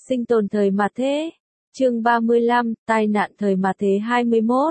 Sinh tồn thời mạt thế. Chương 35, tai nạn thời mạt thế 21.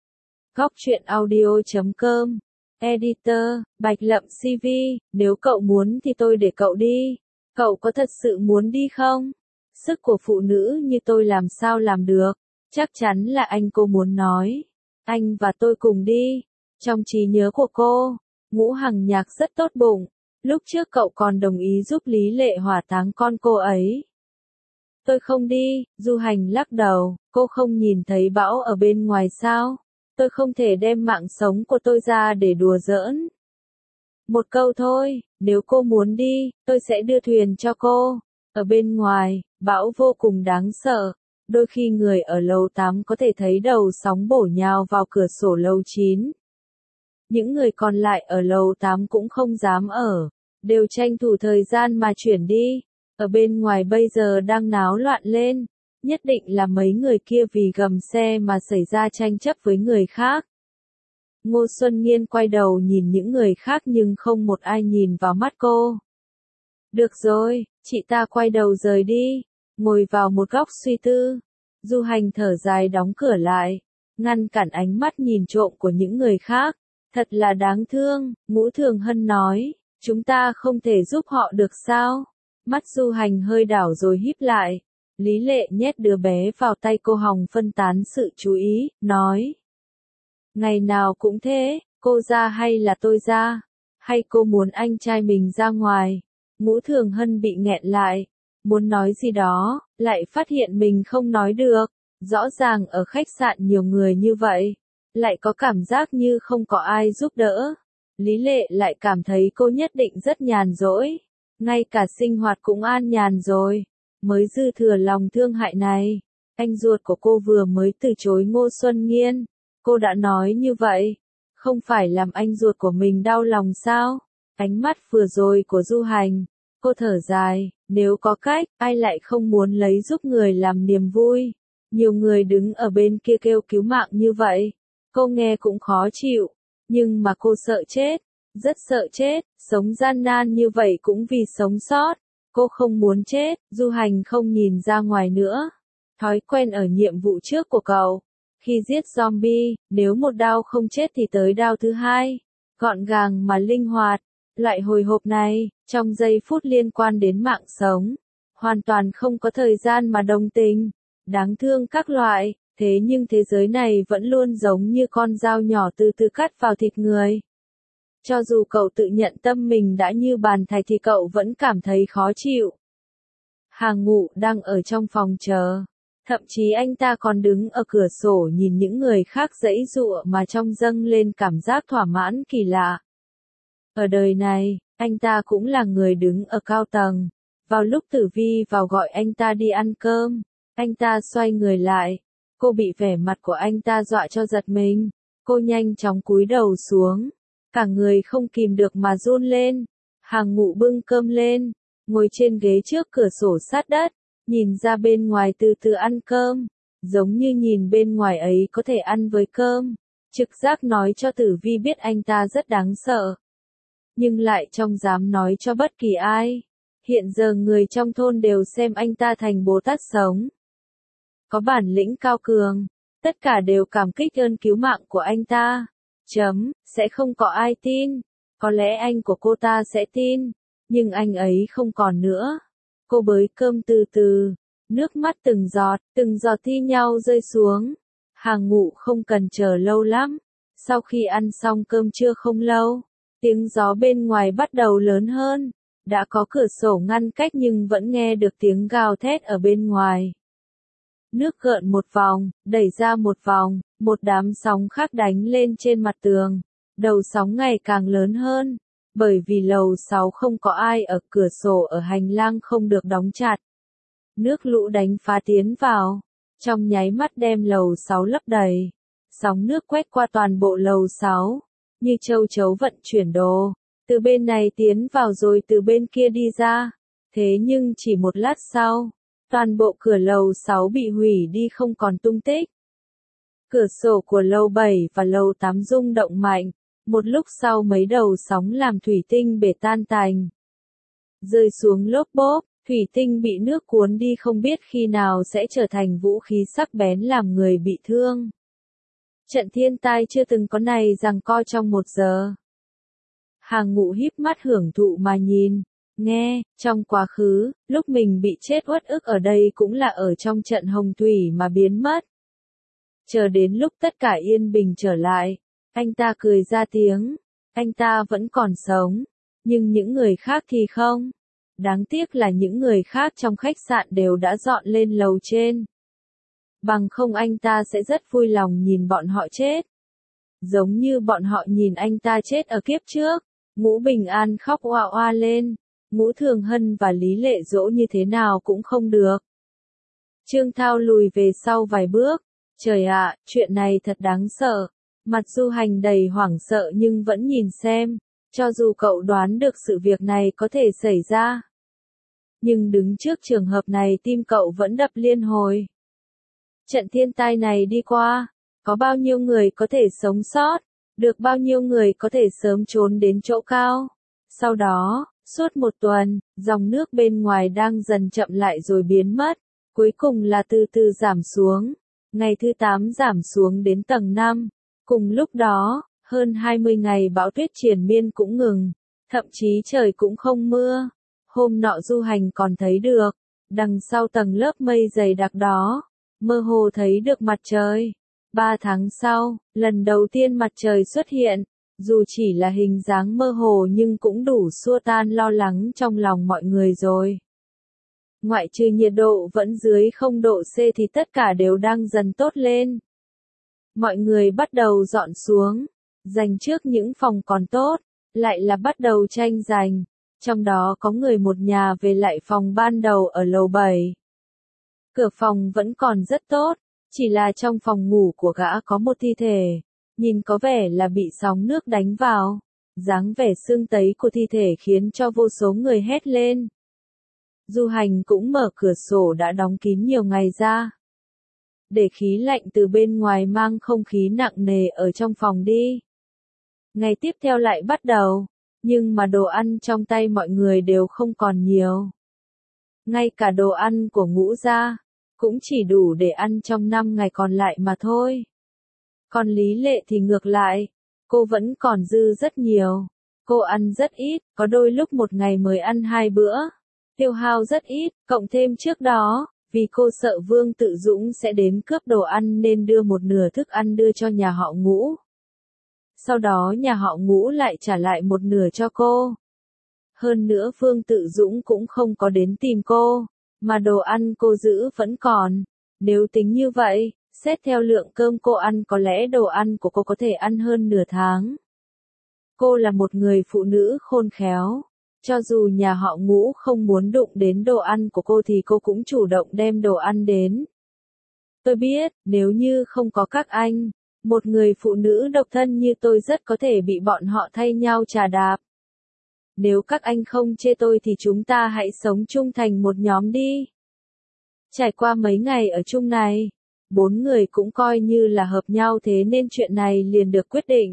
Góc truyện audio.com. Editor, Bạch Lậm CV, nếu cậu muốn thì tôi để cậu đi. Cậu có thật sự muốn đi không? Sức của phụ nữ như tôi làm sao làm được? Chắc chắn là cô muốn nói. Anh và tôi cùng đi. Trong trí nhớ của cô, Ngũ Hằng Nhạc rất tốt bụng. Lúc trước cậu còn đồng ý giúp Lý Lệ hỏa táng con cô ấy. Tôi không đi, Du Hành lắc đầu, cô không nhìn thấy bão ở bên ngoài sao? Tôi không thể đem mạng sống của tôi ra để đùa giỡn. Một câu thôi, nếu cô muốn đi, tôi sẽ đưa thuyền cho cô. Ở bên ngoài, bão vô cùng đáng sợ. Đôi khi người ở lầu 8 có thể thấy đầu sóng bổ nhào vào cửa sổ lầu 9. Những người còn lại ở lầu 8 cũng không dám ở, đều tranh thủ thời gian mà chuyển đi. Ở bên ngoài bây giờ đang náo loạn lên, nhất định là mấy người kia vì gầm xe mà xảy ra tranh chấp với người khác. Ngô Xuân Nghiên quay đầu nhìn những người khác nhưng không một ai nhìn vào mắt cô. Được rồi, chị ta quay đầu rời đi, ngồi vào một góc suy tư. Du Hành thở dài đóng cửa lại, ngăn cản ánh mắt nhìn trộm của những người khác. Thật là đáng thương, Ngũ Thường Hân nói, chúng ta không thể giúp họ được sao? Mắt Du Hành hơi đảo rồi híp lại. Lý Lệ nhét đứa bé vào tay cô hòng phân tán sự chú ý, nói. Ngày nào cũng thế, cô ra hay là tôi ra? Hay cô muốn anh trai mình ra ngoài? Ngũ Thường Hân bị nghẹn lại, muốn nói gì đó, lại phát hiện mình không nói được. Rõ ràng ở khách sạn nhiều người như vậy, lại có cảm giác như không có ai giúp đỡ. Lý Lệ lại cảm thấy cô nhất định rất nhàn rỗi. Ngay cả sinh hoạt cũng an nhàn rồi, mới dư thừa lòng thương hại này. Anh ruột của cô vừa mới từ chối Ngô Xuân Nghiên. Cô đã nói như vậy, không phải làm anh ruột của mình đau lòng sao? Ánh mắt vừa rồi của Du Hành, cô thở dài, nếu có cách, ai lại không muốn lấy giúp người làm niềm vui. Nhiều người đứng ở bên kia kêu cứu mạng như vậy, cô nghe cũng khó chịu, nhưng mà cô sợ chết. Rất sợ chết, sống gian nan như vậy cũng vì sống sót. Cô không muốn chết. Du Hành không nhìn ra ngoài nữa. Thói quen ở nhiệm vụ trước của cậu. Khi giết zombie, nếu một đao không chết thì tới đao thứ hai. Gọn gàng mà linh hoạt. Loại hồi hộp này, trong giây phút liên quan đến mạng sống. Hoàn toàn không có thời gian mà đồng tình. Đáng thương các loại, thế nhưng thế giới này vẫn luôn giống như con dao nhỏ từ từ cắt vào thịt người. Cho dù cậu tự nhận tâm mình đã như bàn thạch thì cậu vẫn cảm thấy khó chịu. Hàng Ngụ đang ở trong phòng chờ. Thậm chí anh ta còn đứng ở cửa sổ nhìn những người khác giãy giụa mà trong dâng lên cảm giác thỏa mãn kỳ lạ. Ở đời này, anh ta cũng là người đứng ở cao tầng. Vào lúc Tử Vi vào gọi anh ta đi ăn cơm, anh ta xoay người lại. Cô bị vẻ mặt của anh ta dọa cho giật mình. Cô nhanh chóng cúi đầu xuống. Cả người không kìm được mà run lên. Hàng Ngụ bưng cơm lên, ngồi trên ghế trước cửa sổ sát đất, nhìn ra bên ngoài từ từ ăn cơm, giống như nhìn bên ngoài ấy có thể ăn với cơm. Trực giác nói cho Tử Vi biết anh ta rất đáng sợ, nhưng lại không dám nói cho bất kỳ ai. Hiện giờ người trong thôn đều xem anh ta thành Bồ Tát sống. Có bản lĩnh cao cường, tất cả đều cảm kích ơn cứu mạng của anh ta. Sẽ không có ai tin. Có lẽ anh của cô ta sẽ tin, nhưng anh ấy không còn nữa. Cô bới cơm từ từ, nước mắt từng giọt thi nhau rơi xuống. Hàng Ngụ không cần chờ lâu lắm. Sau khi ăn xong cơm trưa không lâu, tiếng gió bên ngoài bắt đầu lớn hơn. Đã có cửa sổ ngăn cách nhưng vẫn nghe được tiếng gào thét ở bên ngoài. Nước gợn một vòng, đẩy ra một vòng, một đám sóng khác đánh lên trên mặt tường. Đầu sóng ngày càng lớn hơn, bởi vì lầu 6 không có ai ở, cửa sổ ở hành lang không được đóng chặt. Nước lũ đánh phá tiến vào, trong nháy mắt đem lầu 6 lấp đầy. Sóng nước quét qua toàn bộ lầu 6, như châu chấu vận chuyển đồ, từ bên này tiến vào rồi từ bên kia đi ra. Thế nhưng chỉ một lát sau, toàn bộ cửa lầu 6 bị hủy đi không còn tung tích. Cửa sổ của lầu 7 và lầu 8 rung động mạnh, một lúc sau mấy đầu sóng làm thủy tinh bể tan tành. Rơi xuống lốp bốp, Thủy tinh bị nước cuốn đi không biết khi nào sẽ trở thành vũ khí sắc bén làm người bị thương. Trận thiên tai chưa từng có này giằng co trong 1 giờ. Hàng Ngũ híp mắt hưởng thụ mà nhìn, nghe, trong quá khứ, lúc mình bị chết uất ức ở đây cũng là ở trong trận hồng thủy mà biến mất. Chờ đến lúc tất cả yên bình trở lại, anh ta cười ra tiếng, anh ta vẫn còn sống, nhưng những người khác thì không. Đáng tiếc là những người khác trong khách sạn đều đã dọn lên lầu trên. Bằng không anh ta sẽ rất vui lòng nhìn bọn họ chết. Giống như bọn họ nhìn anh ta chết ở kiếp trước. Ngũ Bình An khóc oa oa lên. Ngũ Thường Hân và Lý Lệ dỗ như thế nào cũng không được. Trương Thao lùi về sau vài bước. Trời ạ, chuyện này thật đáng sợ. Mặt Du Hành đầy hoảng sợ nhưng vẫn nhìn xem. Cho dù cậu đoán được sự việc này có thể xảy ra. Nhưng đứng trước trường hợp này tim cậu vẫn đập liên hồi. Trận thiên tai này đi qua, có bao nhiêu người có thể sống sót, được bao nhiêu người có thể sớm trốn đến chỗ cao. Sau đó, suốt 1 tuần, dòng nước bên ngoài đang dần chậm lại rồi biến mất, cuối cùng là từ từ giảm xuống. Ngày thứ 8 giảm xuống đến tầng 5. Cùng lúc đó, hơn 20 ngày bão tuyết triền miên cũng ngừng, thậm chí trời cũng không mưa. Hôm nọ Du Hành còn thấy được, đằng sau tầng lớp mây dày đặc đó, mơ hồ thấy được mặt trời. 3 tháng sau, lần đầu tiên mặt trời xuất hiện, dù chỉ là hình dáng mơ hồ nhưng cũng đủ xua tan lo lắng trong lòng mọi người rồi. Ngoại trừ nhiệt độ vẫn dưới 0 độ C thì tất cả đều đang dần tốt lên. Mọi người bắt đầu dọn xuống, giành trước những phòng còn tốt, lại là bắt đầu tranh giành. Trong đó có người một nhà về lại phòng ban đầu ở lầu 7. Cửa phòng vẫn còn rất tốt, chỉ là trong phòng ngủ của gã có một thi thể, nhìn có vẻ là bị sóng nước đánh vào. Dáng vẻ xương tấy của thi thể khiến cho vô số người hét lên. Du Hành cũng mở cửa sổ đã đóng kín nhiều ngày ra, để khí lạnh từ bên ngoài mang không khí nặng nề ở trong phòng đi. Ngày tiếp theo lại bắt đầu. Nhưng mà đồ ăn trong tay mọi người đều không còn nhiều. Ngay cả đồ ăn của Ngũ gia, cũng chỉ đủ để ăn trong 5 ngày còn lại mà thôi. Còn Lý Lệ thì ngược lại, cô vẫn còn dư rất nhiều. Cô ăn rất ít, có đôi lúc 1 ngày mới ăn 2 bữa. Tiêu hao rất ít, cộng thêm trước đó, vì cô sợ Vương Tự Dũng sẽ đến cướp đồ ăn nên đưa 1/2 thức ăn đưa cho nhà họ Ngũ. Sau đó nhà họ Ngũ lại trả lại 1/2 cho cô. Hơn nữa Vương Tự Dũng cũng không có đến tìm cô, mà đồ ăn cô giữ vẫn còn. Nếu tính như vậy, xét theo lượng cơm cô ăn có lẽ đồ ăn của cô có thể ăn hơn nửa tháng. Cô là một người phụ nữ khôn khéo. Cho dù nhà họ Ngũ không muốn đụng đến đồ ăn của cô thì cô cũng chủ động đem đồ ăn đến. Tôi biết, nếu như không có các anh, một người phụ nữ độc thân như tôi rất có thể bị bọn họ thay nhau chà đạp. Nếu các anh không chê tôi thì chúng ta hãy sống chung thành một nhóm đi. Trải qua mấy ngày ở chung này, 4 người cũng coi như là hợp nhau thế nên chuyện này liền được quyết định.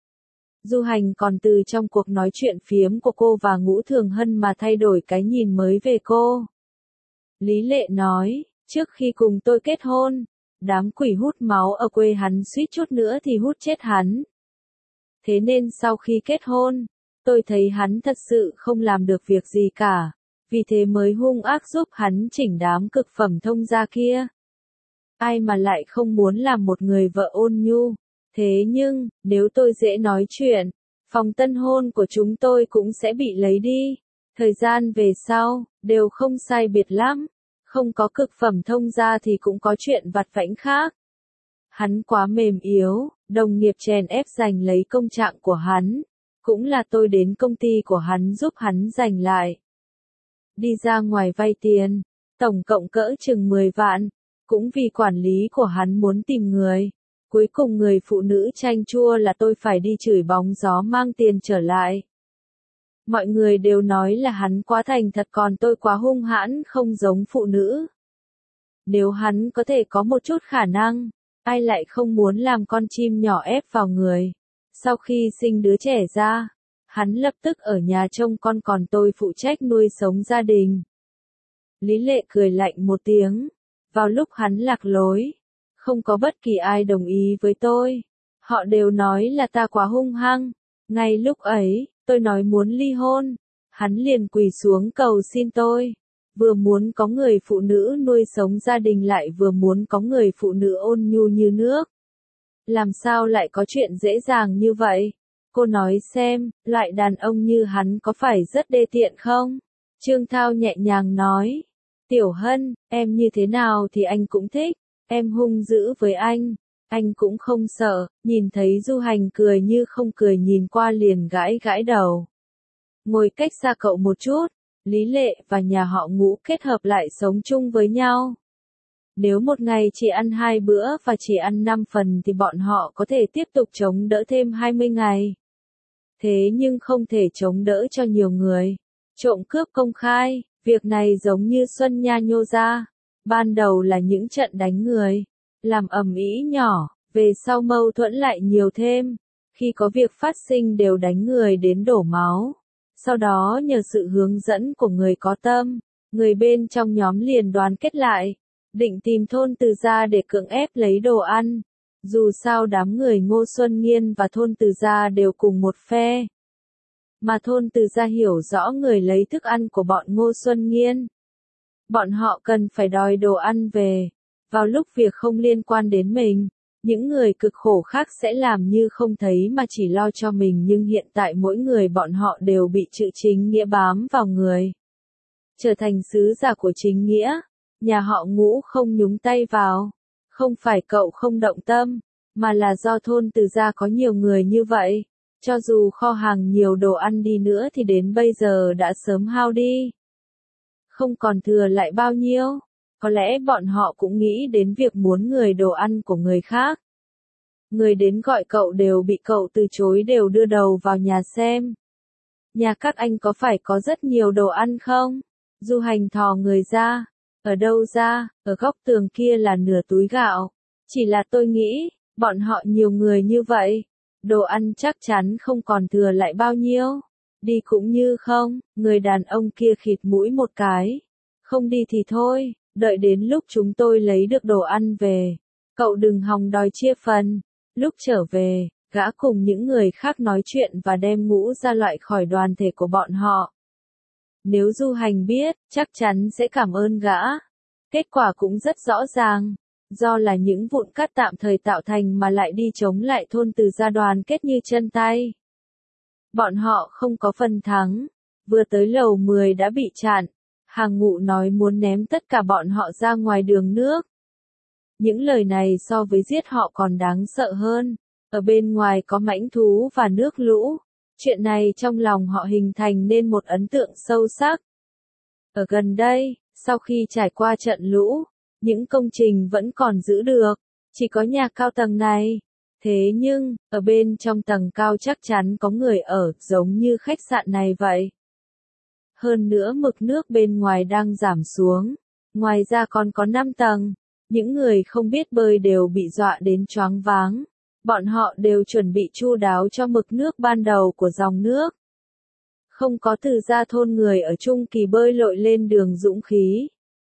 Du Hành còn từ trong cuộc nói chuyện phiếm của cô và Ngũ Thường Hân mà thay đổi cái nhìn mới về cô. Lý Lệ nói, trước khi cùng tôi kết hôn, đám quỷ hút máu ở quê hắn suýt chút nữa thì hút chết hắn. Thế nên sau khi kết hôn, tôi thấy hắn thật sự không làm được việc gì cả, vì thế mới hung ác giúp hắn chỉnh đám cực phẩm thông gia kia. Ai mà lại không muốn làm một người vợ ôn nhu. Thế nhưng, nếu tôi dễ nói chuyện, phòng tân hôn của chúng tôi cũng sẽ bị lấy đi. Thời gian về sau, đều không sai biệt lắm. Không có cực phẩm thông gia thì cũng có chuyện vặt vãnh khác. Hắn quá mềm yếu, đồng nghiệp chèn ép giành lấy công trạng của hắn. Cũng là tôi đến công ty của hắn giúp hắn giành lại. Đi ra ngoài vay tiền, tổng cộng cỡ chừng 10 vạn. Cũng vì quản lý của hắn muốn tìm người. Cuối cùng người phụ nữ chanh chua là tôi phải đi chửi bóng gió mang tiền trở lại. Mọi người đều nói là hắn quá thành thật còn tôi quá hung hãn không giống phụ nữ. Nếu hắn có thể có một chút khả năng, ai lại không muốn làm con chim nhỏ ép vào người. Sau khi sinh đứa trẻ ra, hắn lập tức ở nhà trông con còn tôi phụ trách nuôi sống gia đình. Lý Lệ cười lạnh một tiếng. Vào lúc hắn lạc lối, không có bất kỳ ai đồng ý với tôi. Họ đều nói là ta quá hung hăng. Ngay lúc ấy, tôi nói muốn ly hôn. Hắn liền quỳ xuống cầu xin tôi. Vừa muốn có người phụ nữ nuôi sống gia đình lại vừa muốn có người phụ nữ ôn nhu như nước. Làm sao lại có chuyện dễ dàng như vậy? Cô nói xem, loại đàn ông như hắn có phải rất đê tiện không? Trương Thao nhẹ nhàng nói. Tiểu Hân, em như thế nào thì anh cũng thích. Em hung dữ với anh cũng không sợ. Nhìn thấy Du Hành cười như không cười nhìn qua liền gãi gãi đầu. Ngồi cách xa cậu một chút, Lý Lệ và nhà họ Ngũ kết hợp lại sống chung với nhau. Nếu một ngày chỉ ăn 2 bữa và chỉ ăn 5 phần thì bọn họ có thể tiếp tục chống đỡ thêm 20 ngày. Thế nhưng không thể chống đỡ cho nhiều người. Trộm cướp công khai, việc này giống như Xuân Nha nhô ra. Ban đầu là những trận đánh người, làm ầm ĩ nhỏ, về sau mâu thuẫn lại nhiều thêm. Khi có việc phát sinh đều đánh người đến đổ máu. Sau đó nhờ sự hướng dẫn của người có tâm, người bên trong nhóm liền đoàn kết lại, định tìm thôn Từ Gia để cưỡng ép lấy đồ ăn. Dù sao đám người Ngô Xuân Nghiên và thôn Từ Gia đều cùng một phe. Mà thôn Từ Gia hiểu rõ người lấy thức ăn của bọn Ngô Xuân Nghiên. Bọn họ cần phải đòi đồ ăn về. Vào lúc việc không liên quan đến mình, những người cực khổ khác sẽ làm như không thấy mà chỉ lo cho mình, nhưng hiện tại mỗi người bọn họ đều bị chữ chính nghĩa bám vào người. Trở thành sứ giả của chính nghĩa, nhà họ Ngũ không nhúng tay vào. Không phải cậu không động tâm, mà là do thôn Từ Gia có nhiều người như vậy. Cho dù kho hàng nhiều đồ ăn đi nữa thì đến bây giờ đã sớm hao đi. Không còn thừa lại bao nhiêu. Có lẽ bọn họ cũng nghĩ đến việc muốn người đồ ăn của người khác. Người đến gọi cậu đều bị cậu từ chối, đều đưa đầu vào nhà xem. Nhà các anh có phải có rất nhiều đồ ăn không? Du Hành thò người ra. Ở đâu ra? Ở góc tường kia là nửa túi gạo. Chỉ là tôi nghĩ, bọn họ nhiều người như vậy. Đồ ăn chắc chắn không còn thừa lại bao nhiêu. Đi cũng như không, người đàn ông kia khịt mũi một cái. Không đi thì thôi, đợi đến lúc chúng tôi lấy được đồ ăn về. Cậu đừng hòng đòi chia phần. Lúc trở về, gã cùng những người khác nói chuyện và đem Ngũ ra loại khỏi đoàn thể của bọn họ. Nếu Du Hành biết, chắc chắn sẽ cảm ơn gã. Kết quả cũng rất rõ ràng. Do là những vụn cát tạm thời tạo thành mà lại đi chống lại thôn Từ Gia đoàn kết như chân tay. Bọn họ không có phần thắng. Vừa tới lầu 10 đã bị chặn. Hàng Ngụ nói muốn ném tất cả bọn họ ra ngoài đường nước. Những lời này so với giết họ còn đáng sợ hơn. Ở bên ngoài có mãnh thú và nước lũ. Chuyện này trong lòng họ hình thành nên một ấn tượng sâu sắc. Ở gần đây, sau khi trải qua trận lũ, những công trình vẫn còn giữ được. Chỉ có nhà cao tầng này. Thế nhưng, ở bên trong tầng cao chắc chắn có người ở, giống như khách sạn này vậy. Hơn nữa mực nước bên ngoài đang giảm xuống. Ngoài ra còn có 5 tầng. Những người không biết bơi đều bị dọa đến choáng váng. Bọn họ đều chuẩn bị chu đáo cho mực nước ban đầu của dòng nước. Không có Từ Gia thôn người ở Trung Kỳ bơi lội lên đường dũng khí.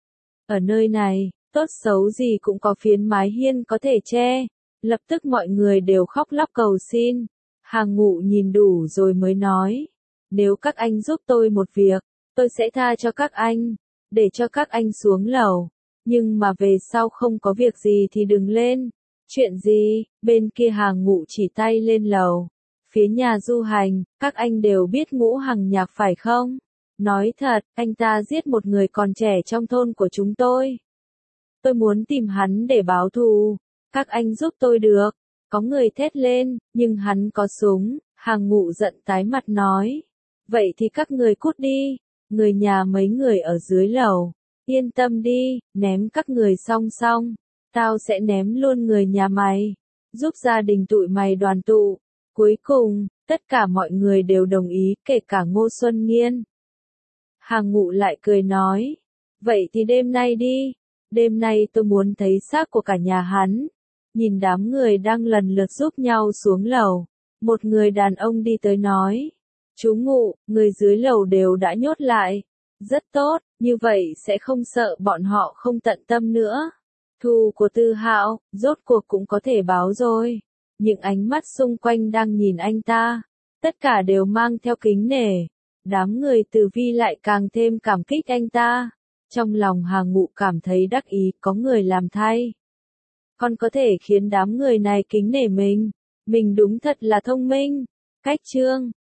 Ở nơi này, tốt xấu gì cũng có phiến mái hiên có thể che. Lập tức mọi người đều khóc lóc cầu xin. Hàng Ngụ nhìn đủ rồi mới nói. Nếu các anh giúp tôi một việc, tôi sẽ tha cho các anh. Để cho các anh xuống lầu. Nhưng mà về sau không có việc gì thì đừng lên. Chuyện gì? Bên kia Hàng Ngụ chỉ tay lên lầu. Phía nhà Du Hành, các anh đều biết Ngũ Hằng Nhạc phải không? Nói thật, anh ta giết một người còn trẻ trong thôn của chúng tôi. Tôi muốn tìm hắn để báo thù. Các anh giúp tôi được. Có người thét lên, nhưng hắn có súng. Hàng Ngụ giận tái mặt nói. Vậy thì các người cút đi. Người nhà mấy người ở dưới lầu. Yên tâm đi, ném các người song song. Tao sẽ ném luôn người nhà mày. Giúp gia đình tụi mày đoàn tụ. Cuối cùng, tất cả mọi người đều đồng ý, kể cả Ngô Xuân Nghiên. Hàng Ngụ lại cười nói. Vậy thì đêm nay đi. Đêm nay tôi muốn thấy xác của cả nhà hắn. Nhìn đám người đang lần lượt giúp nhau xuống lầu. Một người đàn ông đi tới nói. Chú Ngụ, người dưới lầu đều đã nhốt lại. Rất tốt, như vậy sẽ không sợ bọn họ không tận tâm nữa. Thù của Tư Hạo, rốt cuộc cũng có thể báo rồi. Những ánh mắt xung quanh đang nhìn anh ta. Tất cả đều mang theo kính nể. Đám người Từ Vi lại càng thêm cảm kích anh ta. Trong lòng Hà Ngụ cảm thấy đắc ý có người làm thay. Còn có thể khiến đám người này kính nể mình. Mình đúng thật là thông minh. Cách chương